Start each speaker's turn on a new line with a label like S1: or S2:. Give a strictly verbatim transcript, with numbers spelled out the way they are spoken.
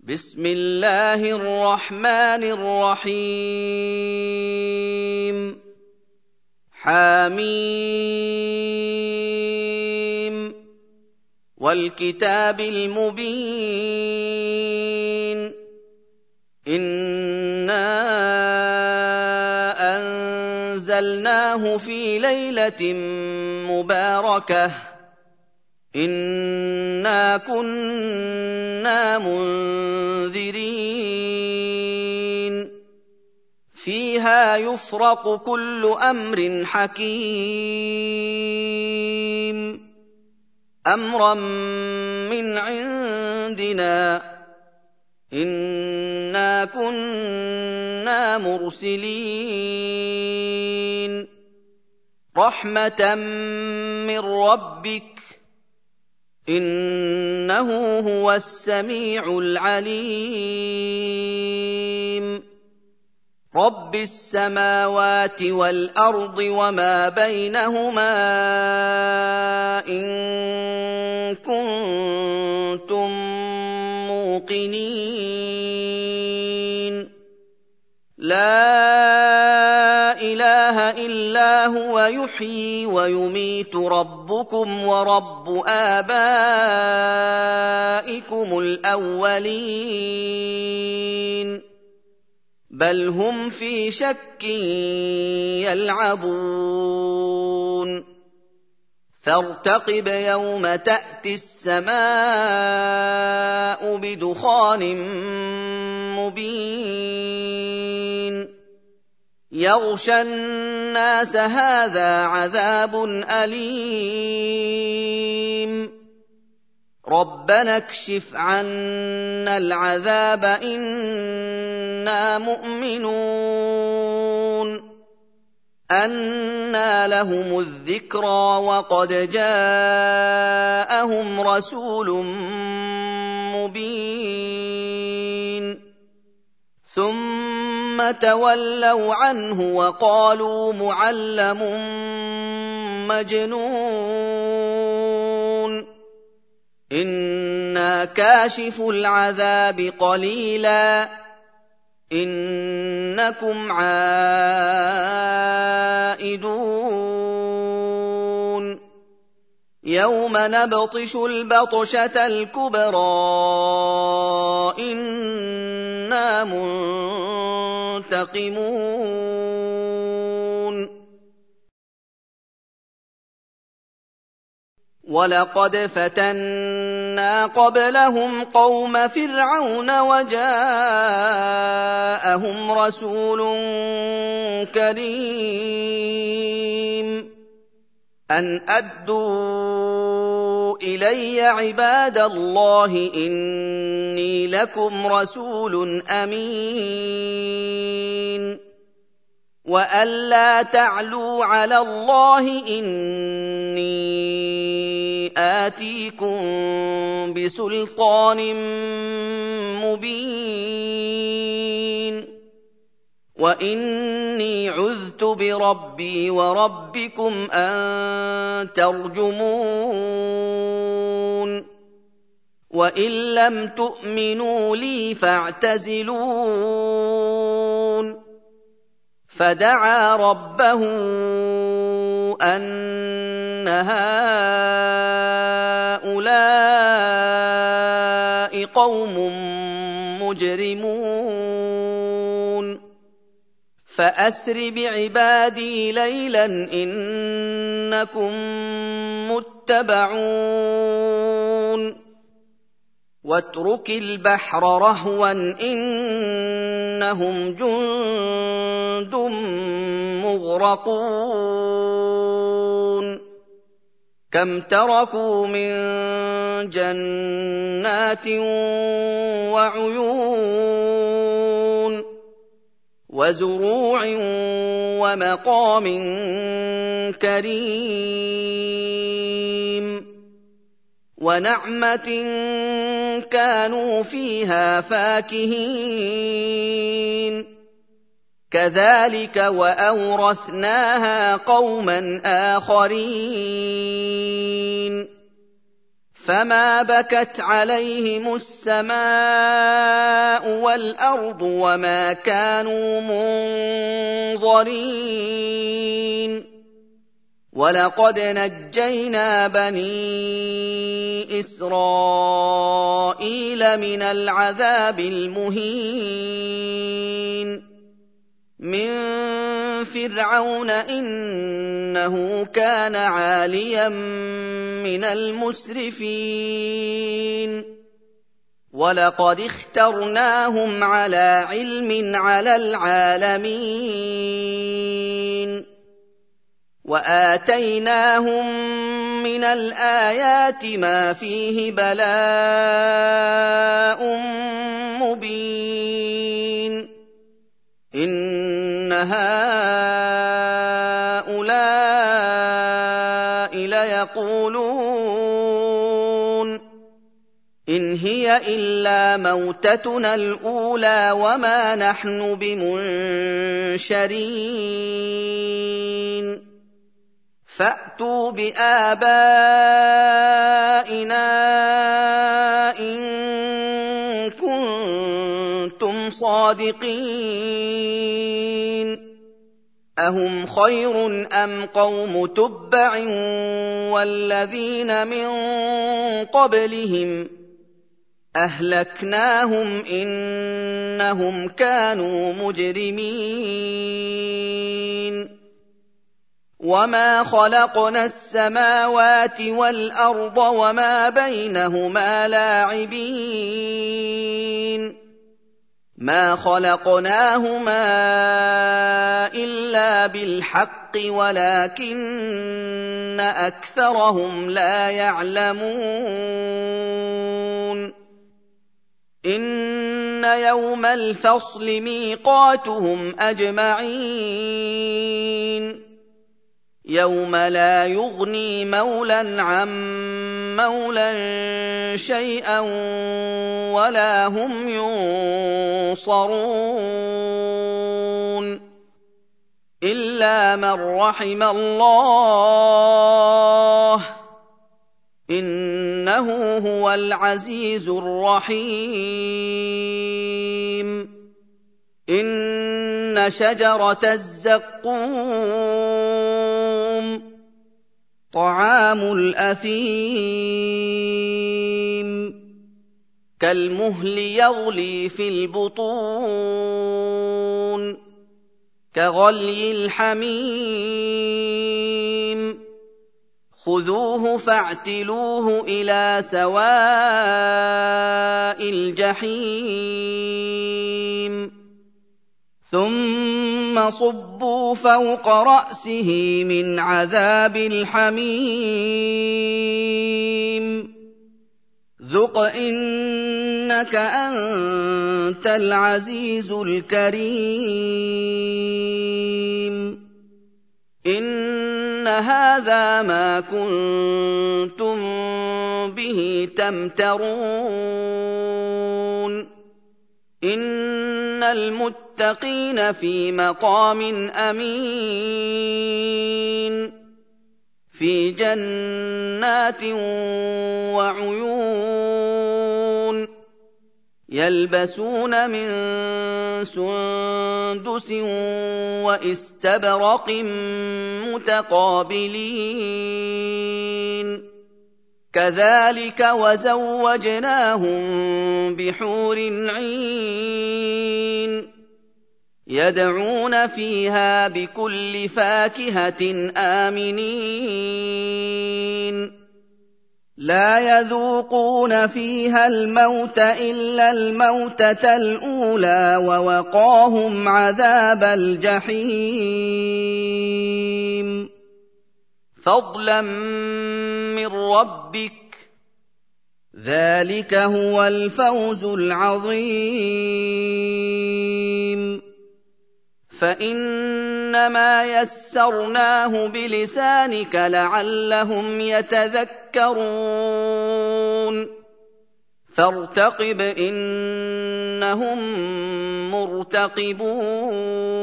S1: بسم الله الرحمن الرحيم حم والكتاب المبين إنا أنزلناه في ليلة مباركة إنا كنا منذرين فيها يفرق كل أمر حكيم أمرا من عندنا إنا كنا مرسلين رحمة من ربك إنه هو السميع العليم رب السماوات والأرض وما بينهما إن كنتم موقنين لا إله إلا هو يحيي ويميت ربكم ورب آبائكم الأولين بل هم في شك يلعبون فارتقب يوم تأتي السماء بدخان مبين يغشى الناس هذا عذاب أليم ربنا اكشف عنا العذاب إنا مؤمنون أنى لهم الذكرى وقد جاءهم رسول مبين ثم تولوا عنه وقالوا معلم مجنون إنا كاشف العذاب قليلا إنكم عائدون يوم نبطش البطشة الكبرى إنا منتقمون ولقد فتنا قبلهم قوم فرعون وجاءهم رسول كريم أن أدوا إلي عباد الله إني لكم رسول أمين وألا تعلوا على الله إني آتيكم بسلطان مبين وإني عذت بربي وربكم أن ترجمون وإن لم تؤمنوا لي فاعتزلون فدعا ربه أن هؤلاء قوم مجرمون فأسر بعبادي ليلا إنكم متبعون واترك البحر رهوا إنهم جند مغرقون كم تركوا من جنات وعيون وزروع ومقام كريم ونعمة كانوا فيها فاكهين كذلك وأورثناها قوما آخرين فما بكت عليهم السماء والأرض وما كانوا منظرين ولقد نجينا بني إسرائيل من العذاب المهين من فرعون إنه كان عاليا من المسرفين ولقد اخترناهم على علم على العالمين وآتيناهم من الآيات ما فيه بلاء مبين إن هؤلاء ليقولون إن هي إلا موتتنا الأولى وما نحن بمنشرين فأتوا بآبائنا إن كنتم صادقين أهم خير أم قوم تبع والذين من قبلهم أهلكناهم إنهم كانوا مجرمين وما خلقنا السماوات والأرض وما بينهما لاعبين ما خلقناهما إلا بالحق ولكن أكثرهم لا يعلمون إن يوم الفصل ميقاتهم أجمعين يوم لا يغني مولى عن مولى شيئا ولا هم ينصرون إلا من رحم الله إنه هو العزيز الرحيم إن شجرة الزقوم طعام الأثيم كالمهل يغلي في البطون كغلي الحميم خذوه فاعتلوه إلى سواء الجحيم ثم صبوا فوق رأسه من عذاب الحميم ذق إنك أنت العزيز الكريم إن هذا ما كنتم به تمترون إن المتقين في مقام أمين في جنات وعيون يلبسون من سندس واستبرق متقابلين كذلك وزوجناهم بحور عين يدعون فيها بكل فاكهة آمنين لا يذوقون فيها الموت إلا الموتة الأولى ووقاهم عذاب الجحيم فضلا من ربك ذلك هو الفوز العظيم فإنما يسرناه بلسانك لعلهم يتذكرون فارتقب إنهم مرتقبون